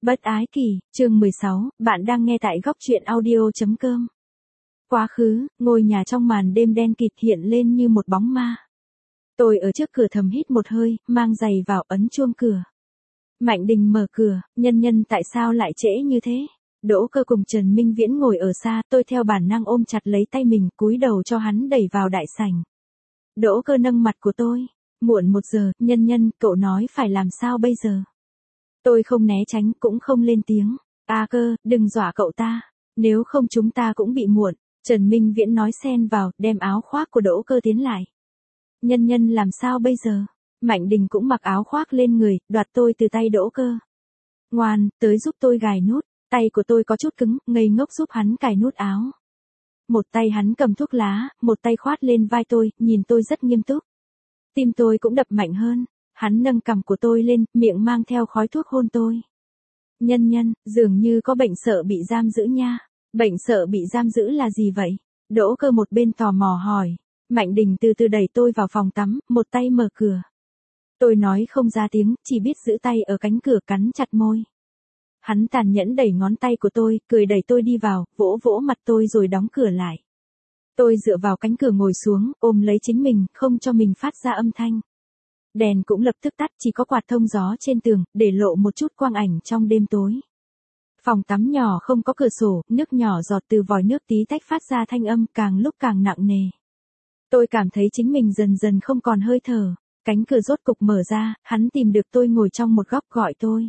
Bất ái kỳ, chương 16, bạn đang nghe tại góc truyện audio.com. Quá khứ, ngôi nhà trong màn đêm đen kịt hiện lên như một bóng ma. Tôi ở trước cửa thầm hít một hơi, mang giày vào ấn chuông cửa. Mạnh Đình mở cửa, nhân tại sao lại trễ như thế? Đỗ Cơ cùng Trần Minh Viễn ngồi ở xa, tôi theo bản năng ôm chặt lấy tay mình, cúi đầu cho hắn đẩy vào đại sảnh. Đỗ Cơ nâng mặt của tôi. Muộn 1 giờ, nhân, cậu nói phải làm sao bây giờ? Tôi không né tránh cũng không lên tiếng. Cơ, đừng dọa cậu ta. Nếu không chúng ta cũng bị muộn. Trần Minh Viễn nói xen vào, đem áo khoác của Đỗ Cơ tiến lại. Nhân làm sao bây giờ? Mạnh Đình cũng mặc áo khoác lên người, đoạt tôi từ tay Đỗ Cơ. Ngoan, tới giúp tôi gài nút. Tay của tôi có chút cứng, ngây ngốc giúp hắn cài nút áo. Một tay hắn cầm thuốc lá, một tay khoát lên vai tôi, nhìn tôi rất nghiêm túc. Tim tôi cũng đập mạnh hơn. Hắn nâng cằm của tôi lên, miệng mang theo khói thuốc hôn tôi. Nhân, dường như có bệnh sợ bị giam giữ nha. Bệnh sợ bị giam giữ là gì vậy? Đỗ Cơ một bên tò mò hỏi. Mạnh Đình từ từ đẩy tôi vào phòng tắm, một tay mở cửa. Tôi nói không ra tiếng, chỉ biết giữ tay ở cánh cửa cắn chặt môi. Hắn tàn nhẫn đẩy ngón tay của tôi, cười đẩy tôi đi vào, vỗ vỗ mặt tôi rồi đóng cửa lại. Tôi dựa vào cánh cửa ngồi xuống, ôm lấy chính mình, không cho mình phát ra âm thanh. Đèn cũng lập tức tắt, chỉ có quạt thông gió trên tường, để lộ một chút quang ảnh trong đêm tối. Phòng tắm nhỏ không có cửa sổ, nước nhỏ giọt từ vòi nước tí tách phát ra thanh âm càng lúc càng nặng nề. Tôi cảm thấy chính mình dần dần không còn hơi thở. Cánh cửa rốt cục mở ra, hắn tìm được tôi ngồi trong một góc gọi tôi.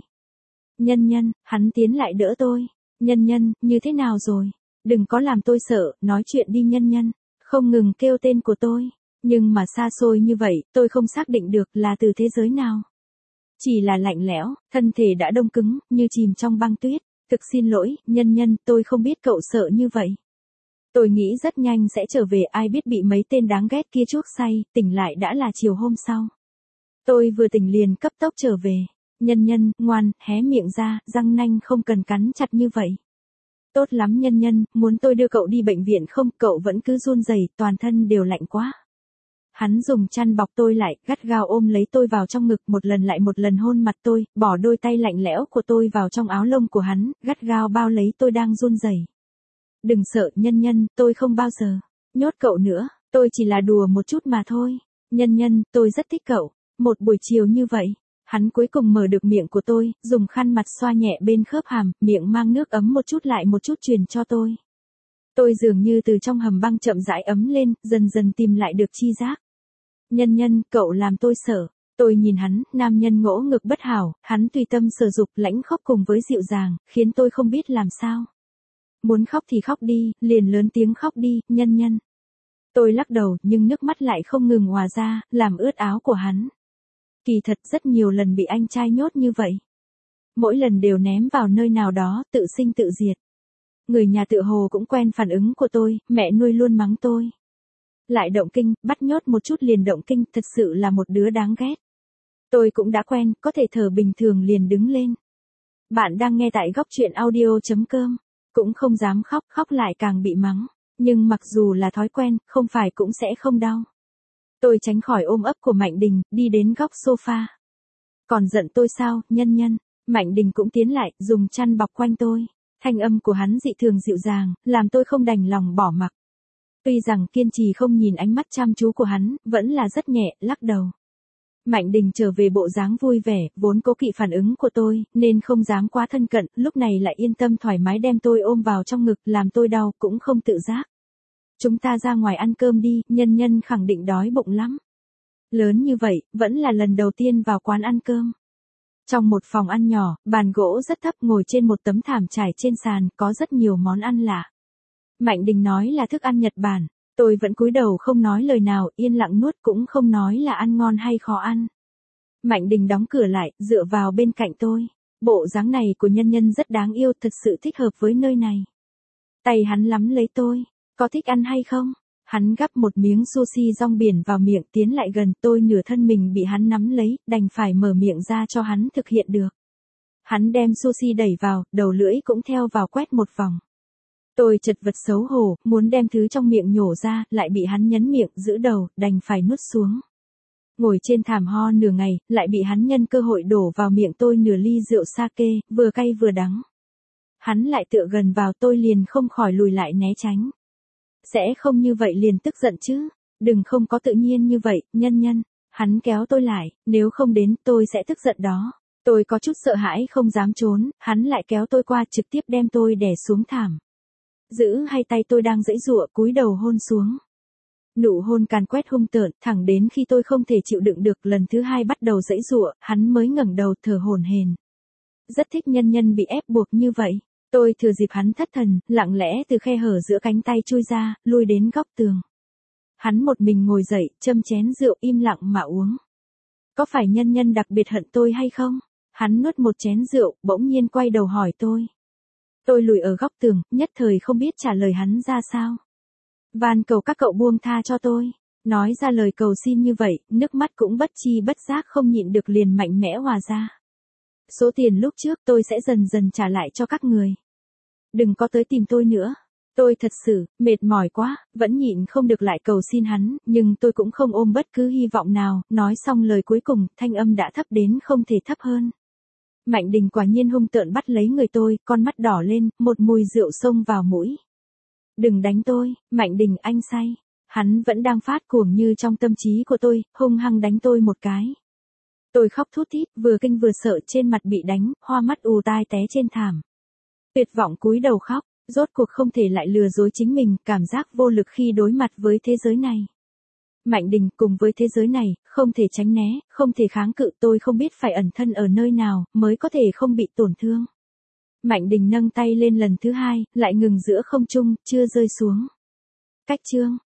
Nhân, hắn tiến lại đỡ tôi. Nhân, như thế nào rồi? Đừng có làm tôi sợ, nói chuyện đi nhân. Không ngừng kêu tên của tôi. Nhưng mà xa xôi như vậy, tôi không xác định được là từ thế giới nào. Chỉ là lạnh lẽo, thân thể đã đông cứng, như chìm trong băng tuyết. Thực xin lỗi, nhân, tôi không biết cậu sợ như vậy. Tôi nghĩ rất nhanh sẽ trở về, ai biết bị mấy tên đáng ghét kia chuốc say, tỉnh lại đã là chiều hôm sau. Tôi vừa tỉnh liền cấp tốc trở về. Nhân, ngoan, hé miệng ra, răng nanh không cần cắn chặt như vậy. Tốt lắm nhân, muốn tôi đưa cậu đi bệnh viện không? Cậu vẫn cứ run rẩy, toàn thân đều lạnh quá. Hắn dùng chăn bọc tôi lại, gắt gao ôm lấy tôi vào trong ngực, một lần lại một lần hôn mặt tôi, bỏ đôi tay lạnh lẽo của tôi vào trong áo lông của hắn, gắt gao bao lấy tôi đang run rẩy. Đừng sợ nhân, tôi không bao giờ nhốt cậu nữa, tôi chỉ là đùa một chút mà thôi. Nhân, tôi rất thích cậu. Một buổi chiều như vậy, hắn cuối cùng mở được miệng của tôi, dùng khăn mặt xoa nhẹ bên khớp hàm, miệng mang nước ấm một chút lại một chút truyền cho tôi. Tôi dường như từ trong hầm băng chậm rãi ấm lên, dần dần tìm lại được chi giác. Nhân, cậu làm tôi sợ. Tôi nhìn hắn, nam nhân ngỗ ngực bất hảo, hắn tùy tâm sở dục, lãnh khóc cùng với dịu dàng, khiến tôi không biết làm sao. Muốn khóc thì khóc đi, liền lớn tiếng khóc đi, nhân. Tôi lắc đầu, nhưng nước mắt lại không ngừng òa ra, làm ướt áo của hắn. Kỳ thật rất nhiều lần bị anh trai nhốt như vậy. Mỗi lần đều ném vào nơi nào đó, tự sinh tự diệt. Người nhà tựa hồ cũng quen phản ứng của tôi, mẹ nuôi luôn mắng tôi. Lại động kinh, bắt nhốt một chút liền động kinh, thật sự là một đứa đáng ghét. Tôi cũng đã quen, có thể thở bình thường liền đứng lên. Bạn đang nghe tại góc truyện audio.com. Cũng không dám khóc lại càng bị mắng. Nhưng mặc dù là thói quen, không phải cũng sẽ không đau. Tôi tránh khỏi ôm ấp của Mạnh Đình, đi đến góc sofa. Còn giận tôi sao, nhân? Mạnh Đình cũng tiến lại, dùng chăn bọc quanh tôi. Thanh âm của hắn dị thường dịu dàng, làm tôi không đành lòng bỏ mặc. Tuy rằng kiên trì không nhìn ánh mắt chăm chú của hắn, vẫn là rất nhẹ, lắc đầu. Mạnh Đình trở về bộ dáng vui vẻ, vốn cố kỵ phản ứng của tôi, nên không dám quá thân cận, lúc này lại yên tâm thoải mái đem tôi ôm vào trong ngực, làm tôi đau, cũng không tự giác. Chúng ta ra ngoài ăn cơm đi, nhân khẳng định đói bụng lắm. Lớn như vậy, vẫn là lần đầu tiên vào quán ăn cơm. Trong một phòng ăn nhỏ, bàn gỗ rất thấp, ngồi trên một tấm thảm trải trên sàn, có rất nhiều món ăn lạ. Mạnh Đình nói là thức ăn Nhật Bản. Tôi vẫn cúi đầu không nói lời nào, yên lặng nuốt, cũng không nói là ăn ngon hay khó ăn. Mạnh Đình đóng cửa lại, dựa vào bên cạnh tôi. Bộ dáng này của nhân rất đáng yêu, thật sự thích hợp với nơi này. Tay hắn lắm lấy tôi. Có thích ăn hay không? Hắn gắp một miếng sushi rong biển vào miệng, tiến lại gần tôi, nửa thân mình bị hắn nắm lấy, đành phải mở miệng ra cho hắn thực hiện được. Hắn đem sushi đẩy vào, đầu lưỡi cũng theo vào quét một vòng. Tôi chật vật xấu hổ, muốn đem thứ trong miệng nhổ ra, lại bị hắn nhấn miệng, giữ đầu, đành phải nuốt xuống. Ngồi trên thảm ho nửa ngày, lại bị hắn nhân cơ hội đổ vào miệng tôi nửa ly rượu sake, vừa cay vừa đắng. Hắn lại tựa gần vào tôi liền không khỏi lùi lại né tránh. Sẽ không như vậy liền tức giận chứ, đừng không có tự nhiên như vậy, nhân nhân. Hắn kéo tôi lại, nếu không đến tôi sẽ tức giận đó. Tôi có chút sợ hãi không dám trốn, hắn lại kéo tôi qua trực tiếp đem tôi đè xuống thảm. Giữ hai tay tôi đang giãy giụa cúi đầu hôn xuống. Nụ hôn càn quét hung tợn, thẳng đến khi tôi không thể chịu đựng được lần thứ hai bắt đầu giãy giụa, hắn mới ngẩng đầu thở hổn hển. Rất thích nhân nhân bị ép buộc như vậy. Tôi thừa dịp hắn thất thần, lặng lẽ từ khe hở giữa cánh tay chui ra, lui đến góc tường. Hắn một mình ngồi dậy, châm chén rượu im lặng mà uống. Có phải nhân nhân đặc biệt hận tôi hay không? Hắn nuốt một chén rượu, bỗng nhiên quay đầu hỏi tôi. Tôi lùi ở góc tường, nhất thời không biết trả lời hắn ra sao. Van cầu các cậu buông tha cho tôi. Nói ra lời cầu xin như vậy, nước mắt cũng bất chi bất giác không nhịn được liền mạnh mẽ hòa ra. Số tiền lúc trước tôi sẽ dần dần trả lại cho các người. Đừng có tới tìm tôi nữa. Tôi thật sự, mệt mỏi quá, vẫn nhịn không được lại cầu xin hắn, nhưng tôi cũng không ôm bất cứ hy vọng nào, nói xong lời cuối cùng, thanh âm đã thấp đến không thể thấp hơn. Mạnh Đình quả nhiên hung tợn bắt lấy người tôi, con mắt đỏ lên, một mùi rượu xông vào mũi. Đừng đánh tôi, Mạnh Đình anh say. Hắn vẫn đang phát cuồng như trong tâm trí của tôi, hung hăng đánh tôi một cái. Tôi khóc thút thít, vừa kinh vừa sợ trên mặt bị đánh, hoa mắt ù tai té trên thảm. Tuyệt vọng cúi đầu khóc, rốt cuộc không thể lại lừa dối chính mình, cảm giác vô lực khi đối mặt với thế giới này. Mạnh Đình cùng với thế giới này, không thể tránh né, không thể kháng cự, tôi không biết phải ẩn thân ở nơi nào, mới có thể không bị tổn thương. Mạnh Đình nâng tay lên lần thứ hai, lại ngừng giữa không trung, chưa rơi xuống. Cách chương.